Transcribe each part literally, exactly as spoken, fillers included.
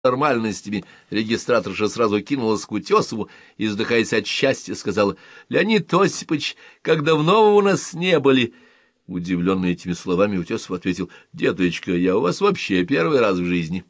формальностями, регистраторша сразу кинулась к Утесову и, вздыхаясь от счастья, сказала: «Леонид Осипович, как давно вы у нас не были!» Удивленный этими словами, Утесов ответил: «Деточка, я у вас вообще первый раз в жизни».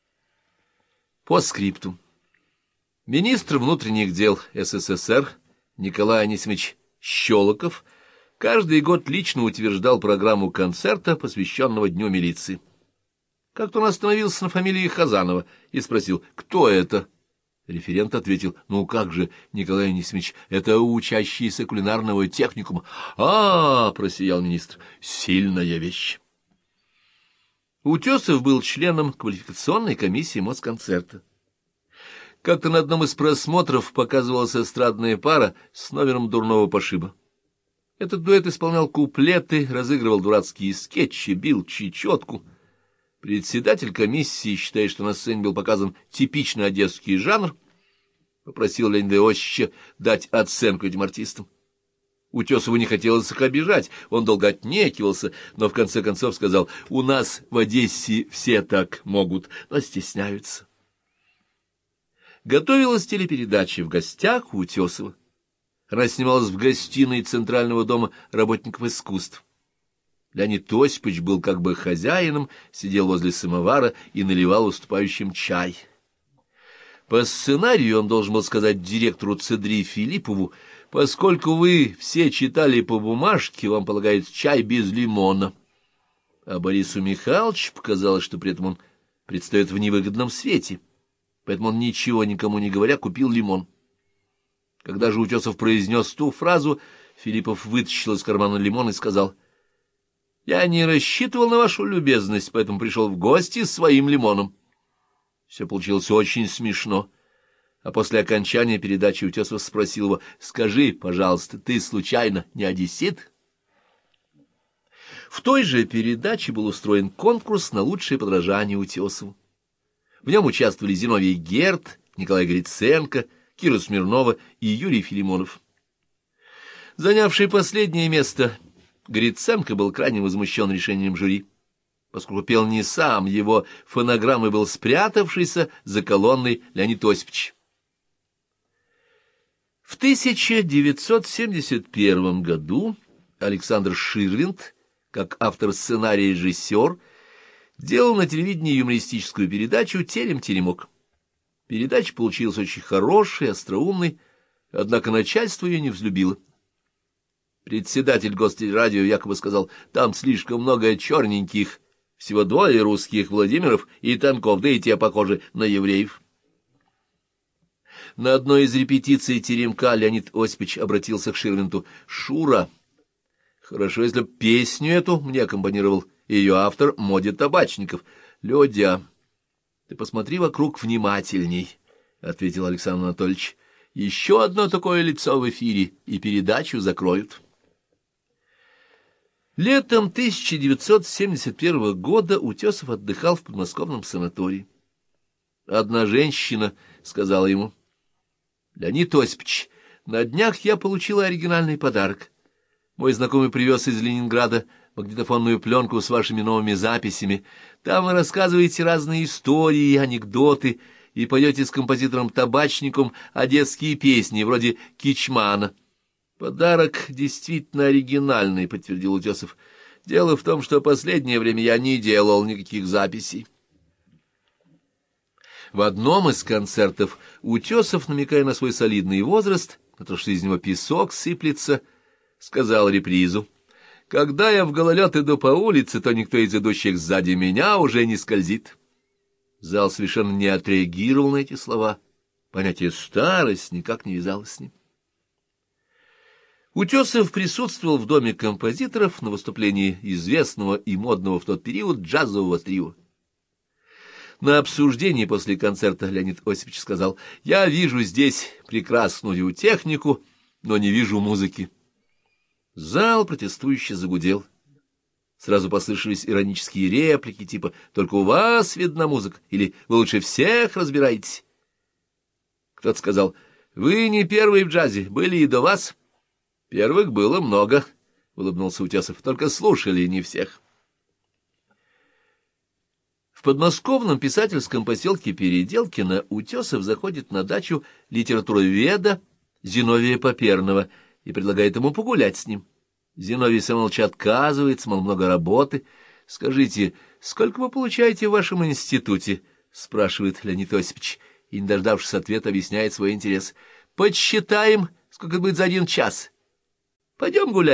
По скриптум. Министр внутренних дел СССР Николай Анисимович Щелоков каждый год лично утверждал программу концерта, посвященного Дню милиции. Как-то он остановился на фамилии Хазанова и спросил: «Кто это?» Референт ответил: «Ну как же, Николай Анисимович, это учащийся кулинарного техникума». «А-а-а!» — просиял министр. «Сильная вещь». Утесов был членом квалификационной комиссии Москонцерта. Как-то на одном из просмотров показывалась эстрадная пара с номером дурного пошиба. Этот дуэт исполнял куплеты, разыгрывал дурацкие скетчи, бил чечетку. Председатель комиссии, считая, что на сцене был показан типичный одесский жанр, попросил Леонида Иосифовича дать оценку этим артистам. Утесову не хотелось их обижать, он долго отнекивался, но в конце концов сказал: «У нас в Одессе все так могут, но стесняются». Готовилась телепередача «В гостях у Утесова». Она снималась в гостиной Центрального дома работников искусств. Леонид Осипович был как бы хозяином, сидел возле самовара и наливал выступающим чай. По сценарию он должен был сказать директору Цедри Филиппову: «Поскольку вы все читали по бумажке, вам полагается чай без лимона». А Борису Михайловичу показалось, что при этом он предстает в невыгодном свете, поэтому он, ничего никому не говоря, купил лимон. Когда же Утесов произнес ту фразу, Филиппов вытащил из кармана лимон и сказал: «Я не рассчитывал на вашу любезность, поэтому пришел в гости с своим лимоном». Все получилось очень смешно. А после окончания передачи Утесов спросил его: «Скажи, пожалуйста, ты случайно не одессит?» В той же передаче был устроен конкурс на лучшее подражание Утесову. В нем участвовали Зиновий Герд, Николай Гриценко, Кира Смирнова и Юрий Филимонов. Занявший последнее место Гриценко был крайне возмущен решением жюри, поскольку пел не сам, его фонограммой был спрятавшийся за колонной Леонид Осипович. В тысяча девятьсот семьдесят первом году Александр Ширвинд, как автор сценария и режиссер, делал на телевидении юмористическую передачу «Терем-теремок». Передача получилась очень хорошей, остроумной, однако начальство ее не взлюбило. Председатель Гостелерадио якобы сказал: «Там слишком много черненьких, всего двое русских, Владимиров и Танков, да и те похожи на евреев». На одной из репетиций «Теремка» Леонид Осипович обратился к Ширвинту: «Шура, хорошо, если б песню эту мне аккомпанировал ее автор Моди Табачников». «Людя, ты посмотри вокруг внимательней», — ответил Александр Анатольевич. «Еще одно такое лицо в эфире, и передачу закроют». Летом тысяча девятьсот семьдесят первого года Утесов отдыхал в подмосковном санатории. Одна женщина сказала ему: «Леонид Осипович, на днях я получила оригинальный подарок. Мой знакомый привез из Ленинграда магнитофонную пленку с вашими новыми записями. Там вы рассказываете разные истории, анекдоты и поете с композитором Табачником одесские песни, вроде Кичмана». «Подарок действительно оригинальный», — подтвердил Утесов. «Дело в том, что последнее время я не делал никаких записей». В одном из концертов Утесов, намекая на свой солидный возраст, на то, что из него песок сыплется, сказал репризу: «Когда я в гололед иду по улице, то никто из идущих сзади меня уже не скользит». Зал совершенно не отреагировал на эти слова. Понятие «старость» никак не вязалось с ним. Утесов присутствовал в доме композиторов на выступлении известного и модного в тот период джазового трио. На обсуждении после концерта Леонид Осипович сказал: «Я вижу здесь прекрасную технику, но не вижу музыки». Зал протестующе загудел. Сразу послышались иронические реплики, типа: «Только у вас видна музыка» или «Вы лучше всех разбираетесь». Кто-то сказал: «Вы не первый в джазе, были и до вас». «Первых было много», — улыбнулся Утесов, — «только слушали не всех». подмосковном писательском поселке Переделкино Утесов заходит на дачу литературоведа Зиновия Поперного и предлагает ему погулять с ним. Зиновий Самойлович отказывается, мол, много работы. — Скажите, сколько вы получаете в вашем институте? — спрашивает Леонид Осипович, и, не дождавшись ответа, объясняет свой интерес. — Подсчитаем, сколько будет за один час. Пойдем гулять.